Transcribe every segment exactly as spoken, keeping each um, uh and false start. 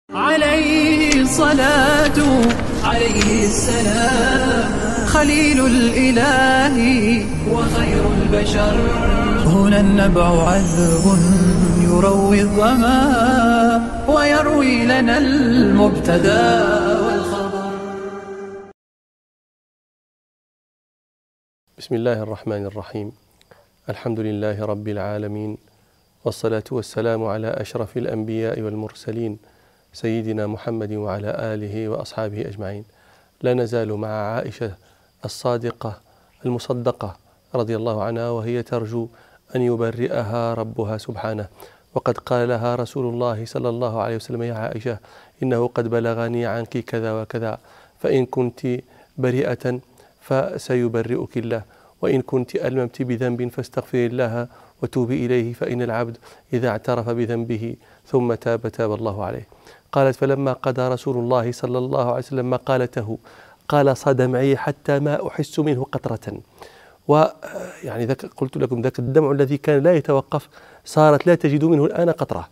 عليه الصلاة عليه السلام خليل الإله وخير البشر. هنا النبع عذب يروي الظما ويروي لنا المبتدى والخبر. بسم الله الرحمن الرحيم. الحمد لله رب العالمين، والصلاة والسلام على أشرف الأنبياء والمرسلين سيدنا محمد وعلى آله وأصحابه أجمعين. لا نزال مع عائشة الصادقة المصدقة رضي الله عنها، وهي ترجو أن يبرئها ربها سبحانه. وقد قال لها رسول الله صلى الله عليه وسلم: يا عائشة، إنه قد بلغني عنك كذا وكذا، فإن كنت بريئة فسيبرئك الله، وإن كنت ألممت بذنب فاستغفري الله وتوبي إليه، فإن العبد إذا اعترف بذنبه ثم تاب تاب الله عليه. قالت: فلما قضى رسول الله صلى الله عليه وسلم مقالته قال: صدمعي حتى ما أحس منه قطرة. ويعني ذاك قلت لكم ذاك الدمع الذي كان لا يتوقف صارت لا تجد منه الآن قطرة.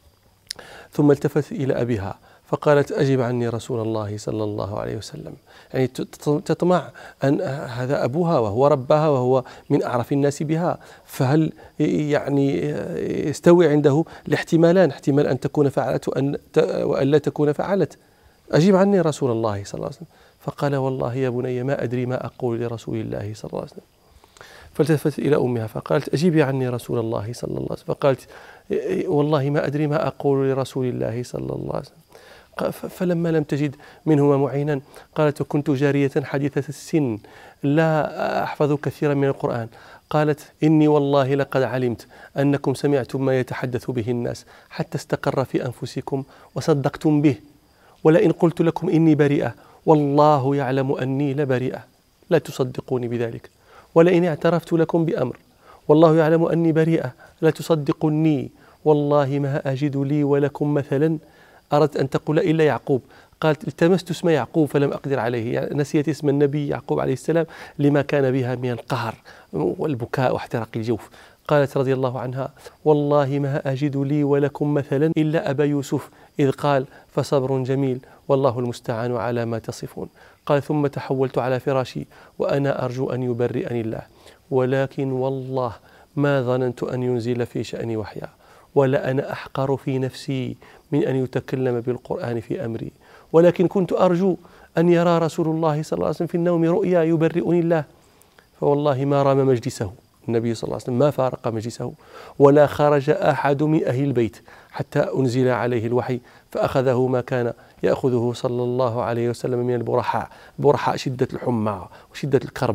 ثم التفت إلى أبيها فقالت: أجب عني رسول الله صلى الله عليه وسلم. يعني تطمع أن هذا أبوها وهو ربها وهو من أعرف الناس بها، فهل يعني يستوي عنده الاحتمالان، احتمال أن تكون فعلت وأن وأن لا تكون فعلت؟ أجب عني رسول الله صلى الله عليه وسلم. فقال: والله يا بني ما أدري ما أقول لرسول الله صلى الله عليه وسلم. فالتفت إلى أمها فقالت: أجيبي عني رسول الله صلى الله عليه وسلم. فقالت: والله ما أدري ما أقول لرسول الله صلى الله عليه وسلم. فلما لم تجد منهما معينا قالت: كنت جارية حديثة السن لا أحفظ كثيرا من القرآن. قالت: إني والله لقد علمت أنكم سمعتم ما يتحدث به الناس حتى استقر في أنفسكم وصدقتم به، ولئن قلت لكم إني بريئة والله يعلم أني لبريئة لا تصدقوني بذلك، ولئن اعترفت لكم بأمر والله يعلم أني بريئة لا تصدقني، والله ما أجد لي ولكم مثلا أردت أن تقول إلا يعقوب. قالت: التمست اسم يعقوب فلم أقدر عليه، يعني نسيت اسم النبي يعقوب عليه السلام لما كان بها من القهر والبكاء واحتراق الجوف. قالت رضي الله عنها: والله ما أجد لي ولكم مثلا إلا أبا يوسف إذ قال: فصبر جميل والله المستعان على ما تصفون. قال: ثم تحولت على فراشي وأنا أرجو أن يبرئني الله، ولكن والله ما ظننت أن ينزل في شأني وحيا، ولا أنا أحقر في نفسي من أن يتكلم بالقرآن في أمري، ولكن كنت أرجو أن يرى رسول الله صلى الله عليه وسلم في النوم رؤيا يبرئني الله. فوالله ما رام مجلسه النبي صلى الله عليه وسلم، ما فارق مجلسه، ولا خرج أحد من أهل البيت حتى أنزل عليه الوحي فأخذه ما كان يأخذه صلى الله عليه وسلم من البرحاء، برحاء شدة الحمى وشدة الكرب،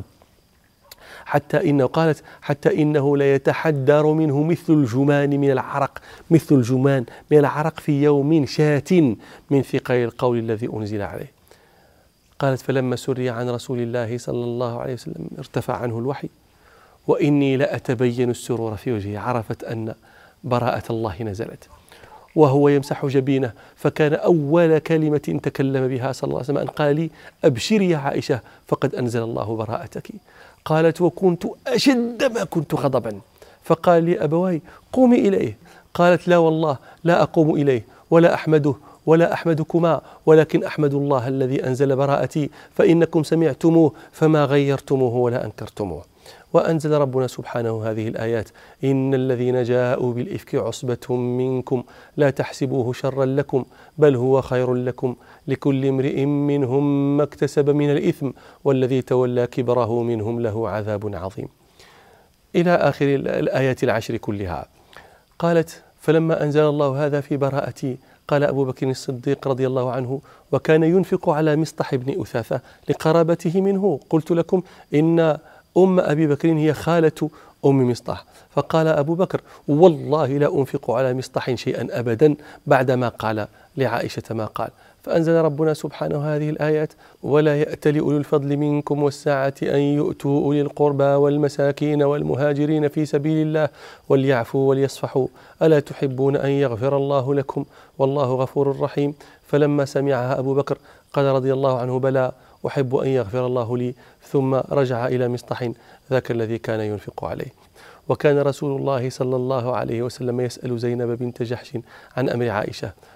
حتى إنه قالت حتى إنه لا يتحدر منه مثل الجمان من العرق، مثل الجمان من العرق في يوم شات من ثقل القول الذي أنزل عليه. قالت: فلما سري عن رسول الله صلى الله عليه وسلم ارتفع عنه الوحي وإني لأتبين السرور في وجهه، عرفت أن براءة الله نزلت، وهو يمسح جبينه، فكان أول كلمة تكلم بها صلى الله عليه وسلم أن قال لي: أبشري يا عائشة فقد أنزل الله براءتك. قالت: وكنت أشد ما كنت غضبا، فقال لي أبواي: قومي إليه. قالت: لا والله لا أقوم إليه ولا أحمده ولا أحمدكما، ولكن أحمد الله الذي أنزل براءتي، فإنكم سمعتموه فما غيرتموه ولا أنكرتموه. وأنزل ربنا سبحانه هذه الآيات: إن الذين جاءوا بالإفك عصبة منكم لا تحسبوه شرا لكم بل هو خير لكم لكل امرئ منهم ما اكتسب من الإثم والذي تولى كبره منهم له عذاب عظيم، إلى آخر الآيات العشر كلها. قالت: فلما أنزل الله هذا في براءتي قال أبو بكر الصديق رضي الله عنه، وكان ينفق على مصطح بن أثاثة لقرابته منه. قلت لكم إن أم أبي بكر هي خالة أم مصطح. فقال أبو بكر: والله لا أنفق على مصطح شيئا أبدا بعدما قال لعائشة ما قال. فأنزل ربنا سبحانه هذه الآيات: ولا يأتل أولو الفضل منكم والسعة أن يؤتوا أولي القربى والمساكين والمهاجرين في سبيل الله وليعفوا وليصفحوا ألا تحبون أن يغفر الله لكم والله غفور رحيم. فلما سمعها أبو بكر قال رضي الله عنه: بلى أحب أن يغفر الله لي. ثم رجع إلى مصطح ذاك الذي كان ينفق عليه. وكان رسول الله صلى الله عليه وسلم يسأل زينب بنت جحش عن أمر عائشة،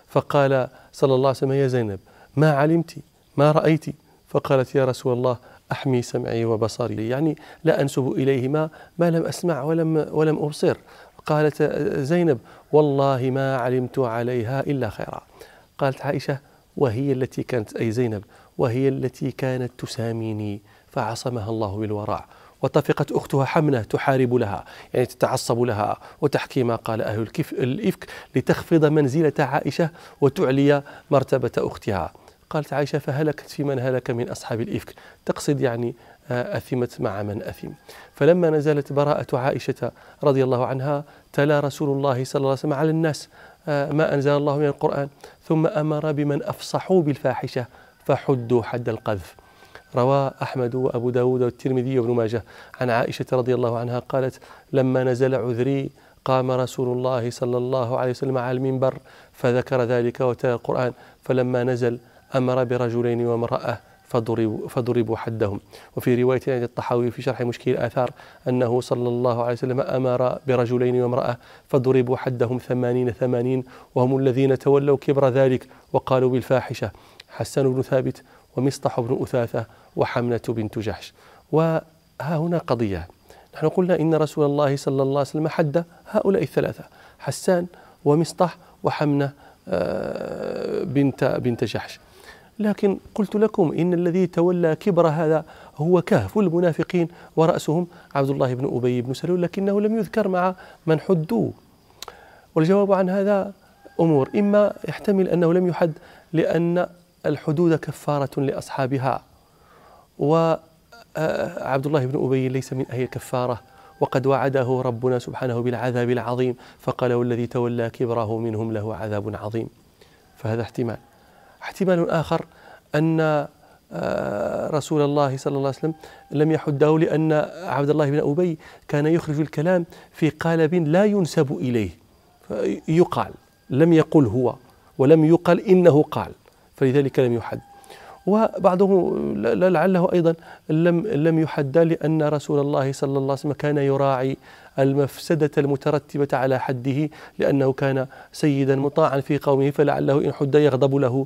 فقال صلى الله عليه وسلم: يا زينب ما علمت ما رأيت؟ فقالت: يا رسول الله أحمي سمعي وبصري، يعني لا أنسب إليه ما, ما لم أسمع ولم, ولم أبصر. قالت زينب: والله ما علمت عليها إلا خيرا. قالت عائشة: وهي التي كانت، أي زينب، وهي التي كانت تساميني فعصمها الله بالورع. وطفقت أختها حمنة تحارب لها، يعني تتعصب لها وتحكي ما قال أهل الإفك لتخفض منزلة عائشة وتعلي مرتبة أختها. قالت عائشة: فهلكت في من هلك من أصحاب الإفك، تقصد يعني أثمت مع من أثم. فلما نزلت براءة عائشة رضي الله عنها تلا رسول الله صلى الله عليه وسلم على الناس ما أنزل الله من القرآن، ثم أمر بمن أفصحوا بالفاحشة فحدوا حد القذف. روى أحمد وأبو داود والترمذي وابن ماجه عن عائشة رضي الله عنها قالت: لما نزل عذري قام رسول الله صلى الله عليه وسلم على المنبر فذكر ذلك وتلا القرآن، فلما نزل أمر برجلين وامرأة فضربوا, فضربوا حدهم. وفي رواية عند الطحاوي في شرح مشكل الآثار أنه صلى الله عليه وسلم أمر برجلين وامرأة فضربوا حدهم ثمانين ثمانين، وهم الذين تولوا كبر ذلك وقالوا بالفاحشة: حسان بن ثابت ومصطح بن أثاثة وحمنة بنت جحش. وها هنا قضية، نحن قلنا إن رسول الله صلى الله عليه وسلم حد هؤلاء الثلاثة: حسان ومصطح وحمنة بنت بنت جحش. لكن قلت لكم إن الذي تولى كبر هذا هو كهف المنافقين ورأسهم عبد الله بن أبي بن سلول، لكنه لم يذكر مع من حدوا. والجواب عن هذا أمور: إما يحتمل أنه لم يحد لأن الحدود كفارة لأصحابها، وعبد الله بن أبي ليس من أهل الكفارة، وقد وعده ربنا سبحانه بالعذاب العظيم فقال: والذي تولى كبره منهم له عذاب عظيم. فهذا احتمال. احتمال آخر أن رسول الله صلى الله عليه وسلم لم يحده لأن عبد الله بن أبي كان يخرج الكلام في قالب لا ينسب إليه، يقال، لم يقل هو ولم يقل إنه قال، فلذلك لم يحد. وبعضهم لعله أيضا لم لم يحد لأن رسول الله صلى الله عليه وسلم كان يراعي المفسدة المترتبة على حده، لأنه كان سيدا مطاعا في قومه، فلعله إن حد يغضب له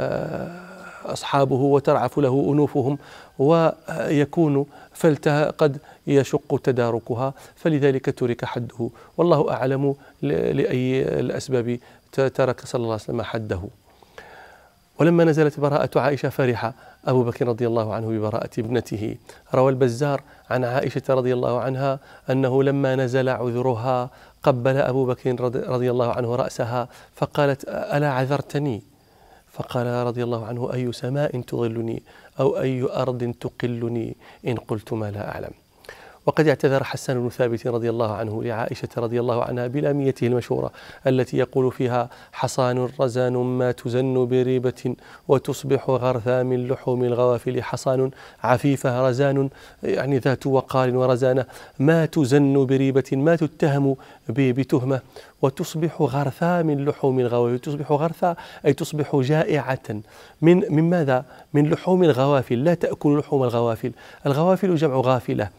أصحابه وترعف له أنوفهم ويكون فلتها قد يشق تداركها، فلذلك ترك حده. والله أعلم لأي الأسباب ترك صلى الله عليه وسلم حده. ولما نزلت براءة عائشة فرح أبو بكر رضي الله عنه ببراءة ابنته. روى البزار عن عائشة رضي الله عنها أنه لما نزل عذرها قبل أبو بكر رضي الله عنه رأسها فقالت: ألا عذرتني؟ فقال رضي الله عنه: أي سماء تظلني أو أي أرض تقلني إن قلت ما لا أعلم. وقد اعتذر حسان بن ثابت رضي الله عنه لعائشة رضي الله عنها بلاميته المشهورة التي يقول فيها: حصان رزان ما تزن بريبة وتصبح غرثا من لحوم الغوافل. حصان عفيفة رزان يعني ذات وقار ورزانة، ما تزن بريبة ما تتهم بتهمة، وتصبح غرثا من لحوم الغوافل. تصبح غرثا أي تصبح جائعة من من ماذا؟ من لحوم الغوافل، لا تأكل لحوم الغوافل. الغوافل جمع غافلة،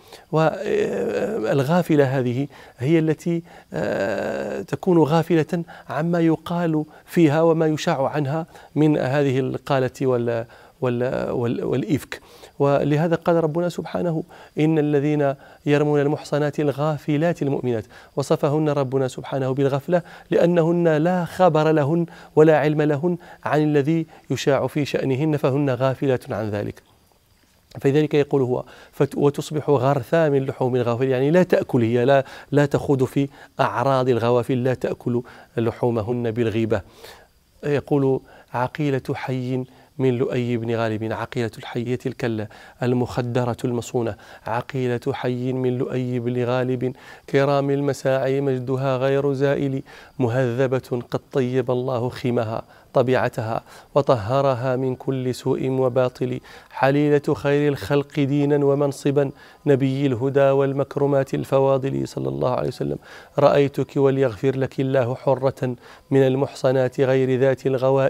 والغافلة هذه هي التي تكون غافلة عما يقال فيها وما يشاع عنها من هذه القالة وال والإفك. ولهذا قال ربنا سبحانه: إن الذين يرمون المحصنات الغافلات المؤمنات. وصفهن ربنا سبحانه بالغفلة لأنهن لا خبر لهن ولا علم لهن عن الذي يشاع في شأنهن، فهن غافلات عن ذلك. فلذلك يقول هو: وتصبح غرثا من لحوم الغوافل، يعني لا تأكل، هي لا, لا تخوض في أعراض الغوافل، لا تأكل لحومهن بالغيبة. يقول: عقيلة حي من لؤي بن غالب. عقيلة الحية الكلة المخدرة المصونة، عقيلة حي من لؤي بن غالب، كرام المساعي مجدها غير زائل، مهذبة قد طيب الله خيمها طبيعتها وطهرها من كل سوء وباطل، حليلة خير الخلق دينا ومنصبا، نبي الهدى والمكرمات الفواضل صلى الله عليه وسلم. رأيتك وليغفر لك الله حرة من المحصنات غير ذات الغوائل.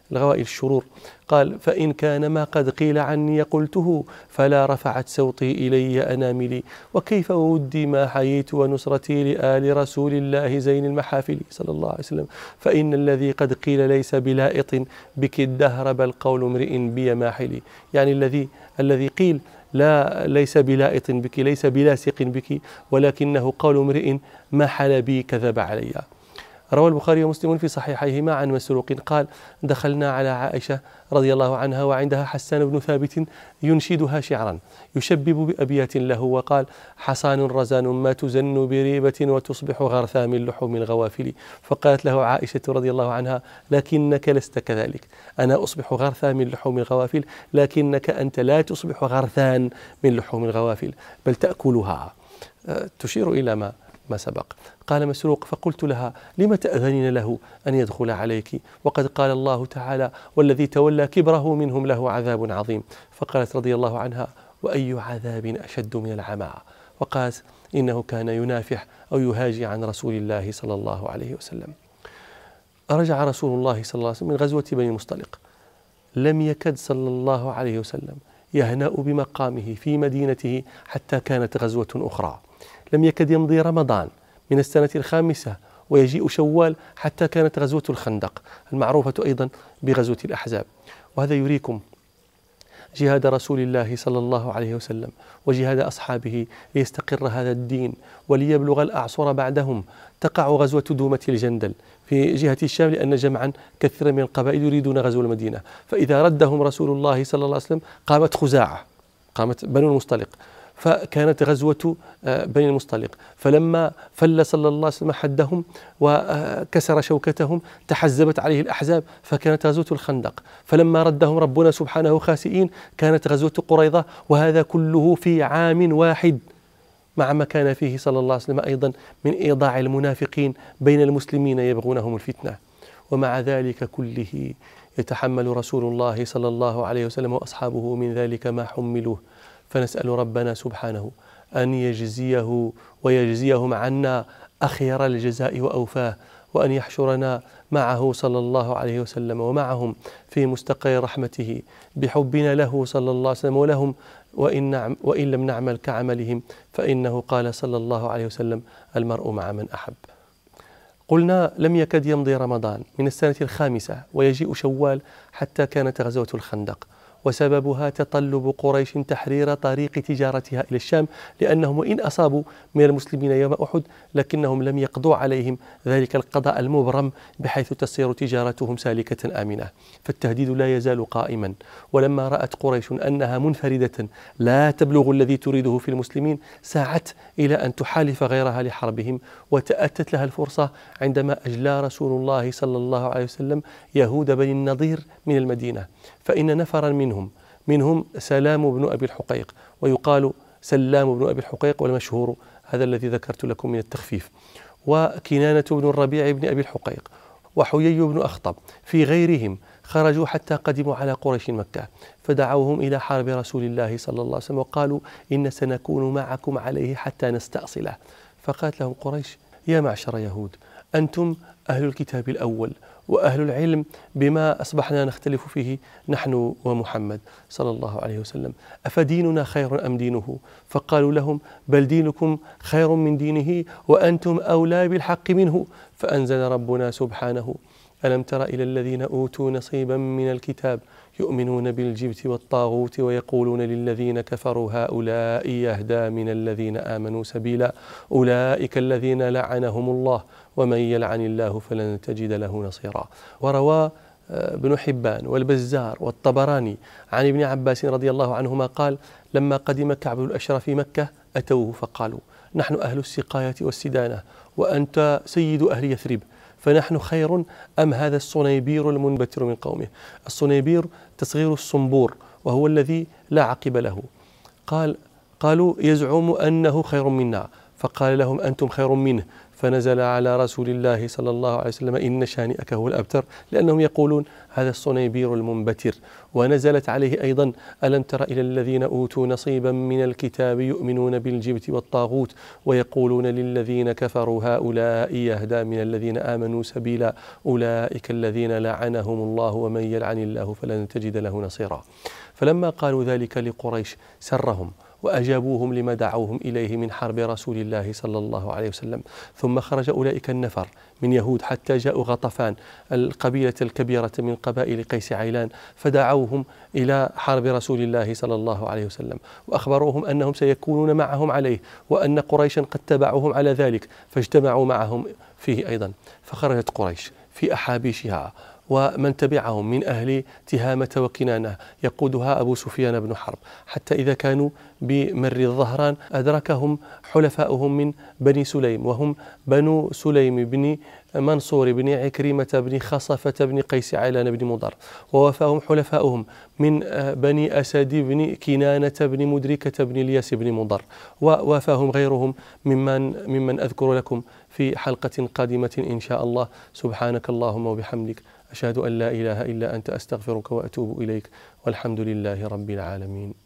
الغوائل الشرور. قال: فإن كان ما قد قيل عني قلته فلا رفعت صوتي إلي أناملي، وكيف ودي ما حييت ونصرتي لآل رسول الله زين المحافل صلى الله عليه وسلم، فإن الذي قد قيل ليس بلائط بك الدهر بل قول امرئ بي ماحلي. يعني الذي الذي قيل لا ليس بلائط بك، ليس بلاصق بك، ولكنه قول امرئ محل بي كذب علي. روى البخاري ومسلم في صحيحيهما عن مسروق قال: دخلنا على عائشة رضي الله عنها وعندها حسان بن ثابت ينشدها شعرا يشبب بأبيات له، وقال: حصان رزان ما تزن بريبة وتصبح غرثا من لحوم الغوافل. فقالت له عائشة رضي الله عنها: لكنك لست كذلك، أنا أصبح غرثا من لحوم الغوافل، لكنك أنت لا تصبح غرثان من لحوم الغوافل بل تأكلها. تشير إلى ما ما سبق. قال مسروق: فقلت لها: لم تأذنين له أن يدخل عليك وقد قال الله تعالى: والذي تولى كبره منهم له عذاب عظيم. فقالت رضي الله عنها: وأي عذاب أشد من العمى؟ وقالت: إنه كان ينافح أو يهاجي عن رسول الله صلى الله عليه وسلم. رجع رسول الله صلى الله عليه وسلم من غزوة بني المصطلق، لم يكد صلى الله عليه وسلم يهنأ بمقامه في مدينته حتى كانت غزوة أخرى. لم يكد يمضي رمضان من السنة الخامسة ويجيء شوال حتى كانت غزوة الخندق المعروفة أيضا بغزوة الأحزاب. وهذا يريكم جهاد رسول الله صلى الله عليه وسلم وجهاد أصحابه ليستقر هذا الدين وليبلغ الأعصر بعدهم. تقع غزوة دومة الجندل في جهة الشام لأن جمعا كثيرا من القبائل يريدون غزو المدينة، فإذا ردهم رسول الله صلى الله عليه وسلم قامت خزاعة، قامت بنو المصطلق، فكانت غزوة بني المصطلق. فلما فل صلى الله عليه وسلم حدهم وكسر شوكتهم تحزبت عليه الأحزاب فكانت غزوة الخندق. فلما ردهم ربنا سبحانه خاسئين كانت غزوة قريظة، وهذا كله في عام واحد، مع ما كان فيه صلى الله عليه وسلم أيضا من إيضاع المنافقين بين المسلمين يبغونهم الفتنة. ومع ذلك كله يتحمل رسول الله صلى الله عليه وسلم وأصحابه من ذلك ما حملوه. فنسأل ربنا سبحانه أن يجزيه ويجزيهم عنا أخير الجزاء وأوفاه، وأن يحشرنا معه صلى الله عليه وسلم ومعهم في مستقر رحمته بحبنا له صلى الله عليه وسلم ولهم، وإن, وإن لم نعمل كعملهم، فإنه قال صلى الله عليه وسلم: المرء مع من أحب. قلنا لم يكد يمضي رمضان من السنة الخامسة ويجيء شوال حتى كانت غزوة الخندق، وسببها تطلب قريش تحرير طريق تجارتها إلى الشام، لأنهم وإن أصابوا من المسلمين يوم أحد لكنهم لم يقضوا عليهم ذلك القضاء المبرم بحيث تصير تجارتهم سالكة آمنة، فالتهديد لا يزال قائما. ولما رأت قريش أنها منفردة لا تبلغ الذي تريده في المسلمين سعت إلى أن تحالف غيرها لحربهم، وتأتت لها الفرصة عندما أجلى رسول الله صلى الله عليه وسلم يهود بني النضير من المدينة، فإن نفرا منهم منهم سلام بن أبي الحقيق، ويقال سلام بن أبي الحقيق والمشهور هذا الذي ذكرت لكم من التخفيف، وكنانة بن الربيع بن أبي الحقيق، وحيي بن أخطب، في غيرهم خرجوا حتى قدموا على قريش مكة فدعوهم إلى حرب رسول الله صلى الله عليه وسلم وقالوا: إن سنكون معكم عليه حتى نستأصله. فقالت لهم قريش: يا معشر يهود، أنتم أهل الكتاب الأول وأهل العلم بما أصبحنا نختلف فيه نحن ومحمد صلى الله عليه وسلم، أفديننا خير أم دينه؟ فقالوا لهم: بل دينكم خير من دينه وأنتم أولى بالحق منه. فأنزل ربنا سبحانه: ألم تر إلى الذين أوتوا نصيبا من الكتاب يؤمنون بالجبت والطاغوت ويقولون للذين كفروا هؤلاء يهدى من الذين آمنوا سبيلا أولئك الذين لعنهم الله ومن يلعن الله فلن تجد له نصيرا. وروى ابن حبان والبزار والطبراني عن ابن عباس رضي الله عنهما قال: لما قدم كعب الأشرف مكة أتوه فقالوا: نحن أهل السقاية والسدانة وأنت سيد أهل يثرب، فنحن خير أم هذا الصنيبير المنبتر من قومه؟ الصنيبير تصغير الصنبور وهو الذي لا عقب له. قال قالوا: يزعم أنه خير منا، فقال لهم: أنتم خير منه، فنزل على رسول الله صلى الله عليه وسلم إن شانئك هو الأبتر، لأنهم يقولون هذا الصنيبير المنبتر. ونزلت عليه أيضا ألم تر إلى الذين أوتوا نصيبا من الكتاب يؤمنون بالجبت والطاغوت ويقولون للذين كفروا هؤلاء يهدى من الذين آمنوا سبيلا أولئك الذين لعنهم الله ومن يلعن الله فلن تجد له نصيرا. فلما قالوا ذلك لقريش سرهم وأجابوهم لما دعوهم إليه من حرب رسول الله صلى الله عليه وسلم. ثم خرج أولئك النفر من يهود حتى جاءوا غطفان القبيلة الكبيرة من قبائل قيس عيلان، فدعوهم إلى حرب رسول الله صلى الله عليه وسلم، وأخبروهم أنهم سيكونون معهم عليه، وأن قريشا قد تبعوهم على ذلك، فاجتمعوا معهم فيه أيضا. فخرجت قريش في أحابيشها ومن تبعهم من أهل تهامة وكنانة يقودها أبو سفيان بن حرب، حتى إذا كانوا بمر الظهران أدركهم حلفاؤهم من بني سليم، وهم بنو سليم بن منصور بن عكرمة بن خصفة بن قيس عيلان بن مضر، ووفاهم حلفاؤهم من بني أسد بن كنانة بن مدركة بن الياس بن مضر، ووفاهم غيرهم ممن, ممن أذكر لكم في حلقة قادمة إن شاء الله. سبحانك اللهم وبحمدك، أشهد أن لا إله إلا أنت، أستغفرك وأتوب إليك، والحمد لله رب العالمين.